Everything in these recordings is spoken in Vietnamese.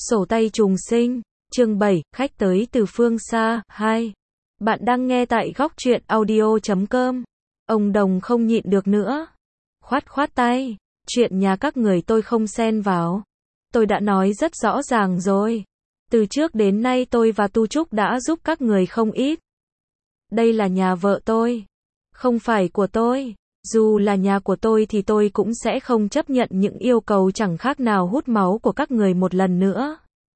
Sổ tay trùng sinh, chương 7, khách tới từ phương xa, 2. Bạn đang nghe tại góc truyện audio.com. Ông Đồng không nhịn được nữa. Khoát khoát tay, chuyện nhà các người tôi không xen vào. Tôi đã nói rất rõ ràng rồi. Từ trước đến nay tôi và Tu Trúc đã giúp các người không ít. Đây là nhà vợ tôi, không phải của tôi. Dù là nhà của tôi thì tôi cũng sẽ không chấp nhận những yêu cầu chẳng khác nào hút máu của các người một lần nữa.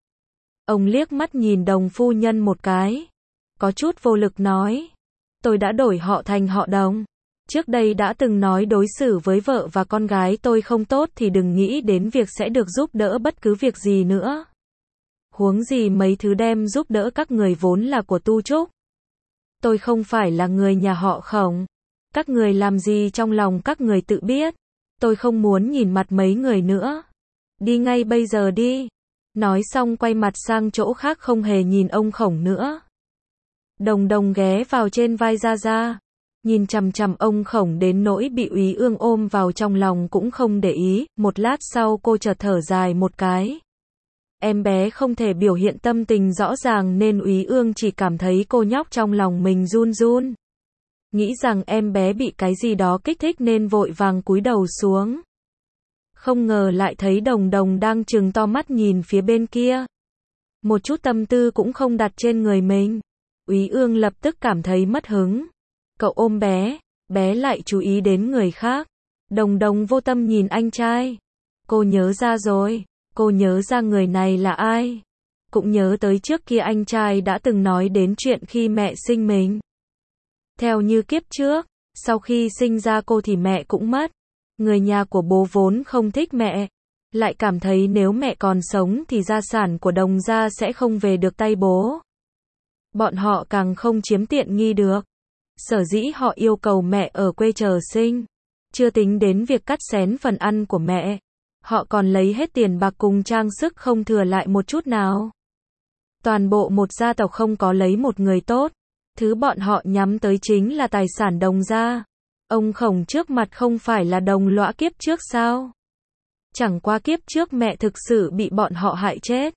Ông liếc mắt nhìn Đồng phu nhân một cái, có chút vô lực nói, tôi đã đổi họ thành họ Đồng. Trước đây đã từng nói đối xử với vợ và con gái tôi không tốt thì đừng nghĩ đến việc sẽ được giúp đỡ bất cứ việc gì nữa. Huống gì mấy thứ đem giúp đỡ các người vốn là của Tu Trúc. Tôi không phải là người nhà họ Khổng. Các người làm gì trong lòng các người tự biết. Tôi không muốn nhìn mặt mấy người nữa. Đi ngay bây giờ đi. Nói xong quay mặt sang chỗ khác không hề nhìn ông Khổng nữa. Đồng Đồng ghé vào trên vai Gia Gia, nhìn chằm chằm ông Khổng đến nỗi bị Úy Ương ôm vào trong lòng cũng không để ý. Một lát sau cô chợt thở dài một cái. Em bé không thể biểu hiện tâm tình rõ ràng nên Úy Ương chỉ cảm thấy cô nhóc trong lòng mình run run. Nghĩ rằng em bé bị cái gì đó kích thích nên vội vàng cúi đầu xuống. Không ngờ lại thấy Đồng Đồng đang trừng to mắt nhìn phía bên kia. Một chút tâm tư cũng không đặt trên người mình. Úy Ương lập tức cảm thấy mất hứng. Cậu ôm bé, bé lại chú ý đến người khác. Đồng Đồng vô tâm nhìn anh trai. Cô nhớ ra rồi, cô nhớ ra người này là ai. Cũng nhớ tới trước kia anh trai đã từng nói đến chuyện khi mẹ sinh mình. Theo như kiếp trước, sau khi sinh ra cô thì mẹ cũng mất. Người nhà của bố vốn không thích mẹ, lại cảm thấy nếu mẹ còn sống thì gia sản của Đồng gia sẽ không về được tay bố. Bọn họ càng không chiếm tiện nghi được. Sở dĩ họ yêu cầu mẹ ở quê chờ sinh. Chưa tính đến việc cắt xén phần ăn của mẹ. Họ còn lấy hết tiền bạc cùng trang sức không thừa lại một chút nào. Toàn bộ một gia tộc không có lấy một người tốt. Thứ bọn họ nhắm tới chính là tài sản Đồng gia. Ông Khổng trước mặt không phải là đồng lõa kiếp trước sao? Chẳng qua kiếp trước mẹ thực sự bị bọn họ hại chết.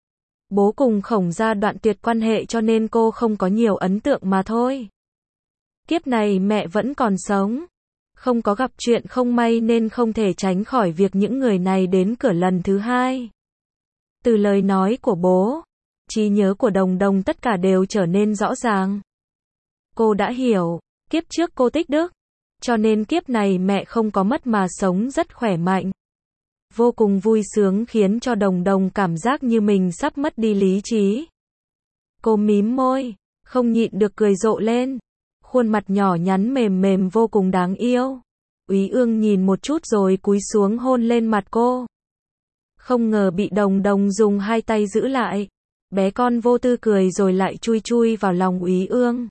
Bố cùng Khổng gia đoạn tuyệt quan hệ cho nên cô không có nhiều ấn tượng mà thôi. Kiếp này mẹ vẫn còn sống. Không có gặp chuyện không may nên không thể tránh khỏi việc những người này đến cửa lần thứ hai. Từ lời nói của bố, trí nhớ của Đồng Đồng tất cả đều trở nên rõ ràng. Cô đã hiểu, kiếp trước cô tích đức, cho nên kiếp này mẹ không có mất mà sống rất khỏe mạnh. Vô cùng vui sướng khiến cho Đồng Đồng cảm giác như mình sắp mất đi lý trí. Cô mím môi, không nhịn được cười rộ lên. Khuôn mặt nhỏ nhắn mềm mềm vô cùng đáng yêu. Úy Ương nhìn một chút rồi cúi xuống hôn lên mặt cô. Không ngờ bị Đồng Đồng dùng hai tay giữ lại. Bé con vô tư cười rồi lại chui chui vào lòng Úy Ương.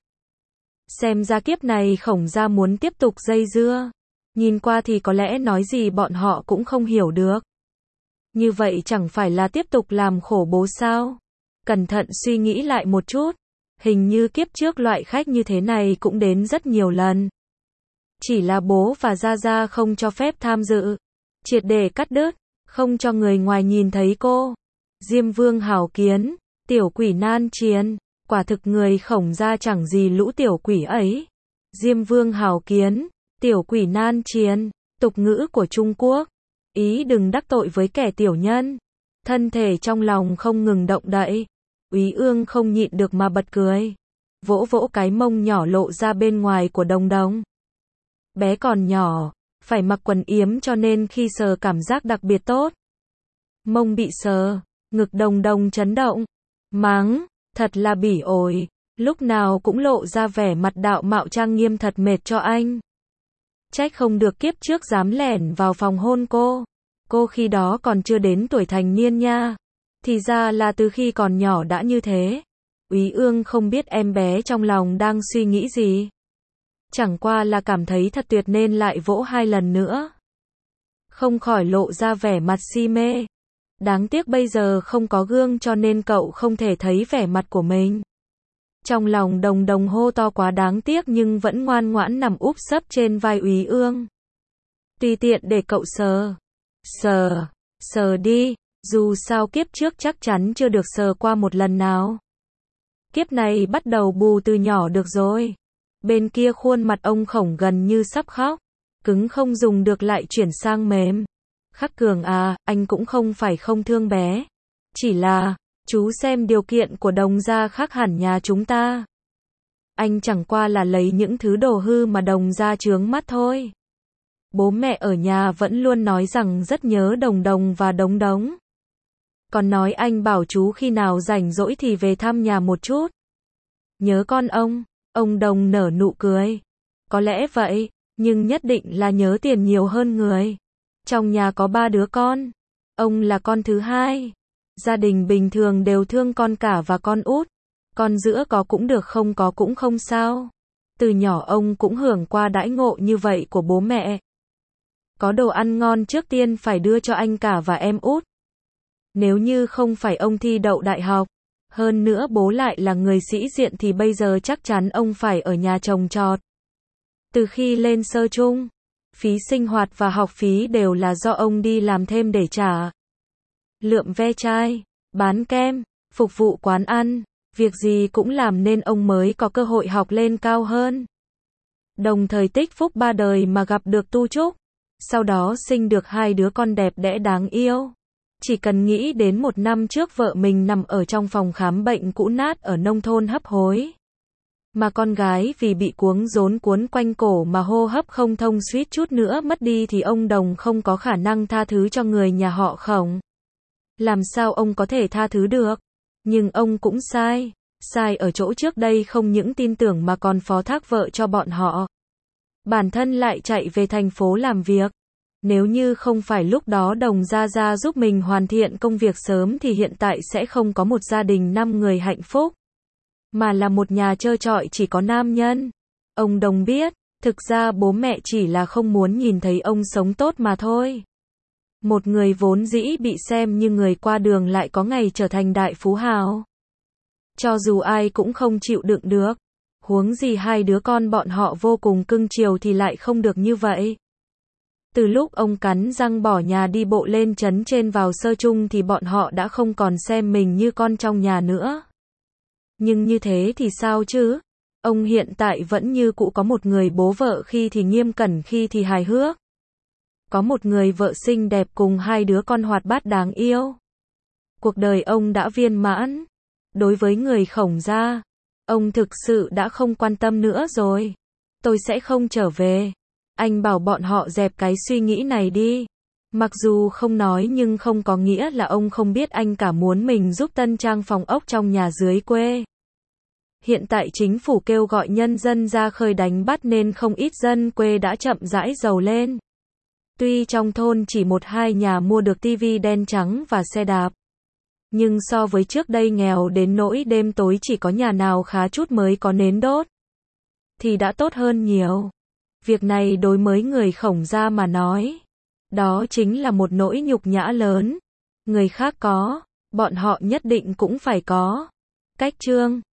Xem ra kiếp này Khổng gia muốn tiếp tục dây dưa. Nhìn qua thì có lẽ nói gì bọn họ cũng không hiểu được. Như vậy chẳng phải là tiếp tục làm khổ bố sao? Cẩn thận suy nghĩ lại một chút. Hình như kiếp trước loại khách như thế này cũng đến rất nhiều lần. Chỉ là bố và Gia Gia không cho phép tham dự. Triệt để cắt đứt, không cho người ngoài nhìn thấy cô. Diêm Vương hảo kiến, tiểu quỷ nan chiền. Quả thực người Khổng gia chẳng gì lũ tiểu quỷ ấy. Diêm Vương hảo kiến, tiểu quỷ nan chiền, tục ngữ của Trung Quốc. Ý đừng đắc tội với kẻ tiểu nhân. Thân thể trong lòng không ngừng động đậy. Úy Ương không nhịn được mà bật cười. Vỗ vỗ cái mông nhỏ lộ ra bên ngoài của Đồng Đồng. Bé còn nhỏ, phải mặc quần yếm cho nên khi sờ cảm giác đặc biệt tốt. Mông bị sờ, ngực Đồng Đồng chấn động. Mắng, thật là bỉ ổi, lúc nào cũng lộ ra vẻ mặt đạo mạo trang nghiêm thật mệt cho anh. Trách không được kiếp trước dám lẻn vào phòng hôn cô. Cô khi đó còn chưa đến tuổi thành niên nha. Thì ra là từ khi còn nhỏ đã như thế. Úy Ương không biết em bé trong lòng đang suy nghĩ gì. Chẳng qua là cảm thấy thật tuyệt nên lại vỗ hai lần nữa. Không khỏi lộ ra vẻ mặt si mê. Đáng tiếc bây giờ không có gương cho nên cậu không thể thấy vẻ mặt của mình. Trong lòng Đồng Đồng hô to quá đáng tiếc nhưng vẫn ngoan ngoãn nằm úp sấp trên vai Úy Ương. Tùy tiện để cậu sờ. Sờ đi. Dù sao kiếp trước chắc chắn chưa được sờ qua một lần nào. Kiếp này bắt đầu bù từ nhỏ được rồi. Bên kia khuôn mặt ông Khổng gần như sắp khóc. Cứng không dùng được lại chuyển sang mềm. Khắc Cường à, anh cũng không phải không thương bé. Chỉ là, chú xem điều kiện của Đồng gia khác hẳn nhà chúng ta. Anh chẳng qua là lấy những thứ đồ hư mà Đồng gia chướng mắt thôi. Bố mẹ ở nhà vẫn luôn nói rằng rất nhớ Đồng Đồng và Đống Đống. Còn nói anh bảo chú khi nào rảnh rỗi thì về thăm nhà một chút. Nhớ con ông Đồng nở nụ cười. Có lẽ vậy, nhưng nhất định là nhớ tiền nhiều hơn người. Trong nhà có 3 đứa con. Ông là con thứ hai. Gia đình bình thường đều thương con cả và con út. Con giữa có cũng được không có cũng không sao. Từ nhỏ ông cũng hưởng qua đãi ngộ như vậy của bố mẹ. Có đồ ăn ngon trước tiên phải đưa cho anh cả và em út. Nếu như không phải ông thi đậu đại học, hơn nữa bố lại là người sĩ diện thì bây giờ chắc chắn ông phải ở nhà trồng trọt. Từ khi lên sơ chung, phí sinh hoạt và học phí đều là do ông đi làm thêm để trả. Lượm ve chai, bán kem, phục vụ quán ăn, việc gì cũng làm nên ông mới có cơ hội học lên cao hơn. Đồng thời tích phúc 3 đời mà gặp được Tu Trúc, sau đó sinh được 2 đứa con đẹp đẽ đáng yêu. Chỉ cần nghĩ đến 1 năm trước vợ mình nằm ở trong phòng khám bệnh cũ nát ở nông thôn hấp hối. Mà con gái vì bị cuống rốn cuốn quanh cổ mà hô hấp không thông suýt chút nữa mất đi thì ông Đồng không có khả năng tha thứ cho người nhà họ Khổng. Làm sao ông có thể tha thứ được? Nhưng ông cũng sai. Sai ở chỗ trước đây không những tin tưởng mà còn phó thác vợ cho bọn họ. Bản thân lại chạy về thành phố làm việc. Nếu như không phải lúc đó Đồng gia giúp mình hoàn thiện công việc sớm thì hiện tại sẽ không có một gia đình 5 người hạnh phúc. Mà là một nhà trơ trọi chỉ có nam nhân. Ông Đồng biết, thực ra bố mẹ chỉ là không muốn nhìn thấy ông sống tốt mà thôi. Một người vốn dĩ bị xem như người qua đường lại có ngày trở thành đại phú hào. Cho dù ai cũng không chịu đựng được. Huống gì 2 đứa con bọn họ vô cùng cưng chiều thì lại không được như vậy. Từ lúc ông cắn răng bỏ nhà đi bộ lên trấn trên vào sơ chung thì bọn họ đã không còn xem mình như con trong nhà nữa. Nhưng như thế thì sao chứ? Ông hiện tại vẫn như cũ có một người bố vợ khi thì nghiêm cẩn khi thì hài hước. Có một người vợ xinh đẹp cùng 2 đứa con hoạt bát đáng yêu. Cuộc đời ông đã viên mãn. Đối với người Khổng gia, ông thực sự đã không quan tâm nữa rồi. Tôi sẽ không trở về. Anh bảo bọn họ dẹp cái suy nghĩ này đi. Mặc dù không nói nhưng không có nghĩa là ông không biết anh cả muốn mình giúp tân trang phòng ốc trong nhà dưới quê. Hiện tại chính phủ kêu gọi nhân dân ra khơi đánh bắt nên không ít dân quê đã chậm rãi giàu lên. Tuy trong thôn chỉ 1-2 nhà mua được tivi đen trắng và xe đạp. Nhưng so với trước đây nghèo đến nỗi đêm tối chỉ có nhà nào khá chút mới có nến đốt. Thì đã tốt hơn nhiều. Việc này đối với người Khổng gia mà nói. Đó chính là một nỗi nhục nhã lớn. Người khác có, bọn họ nhất định cũng phải có. Cách chương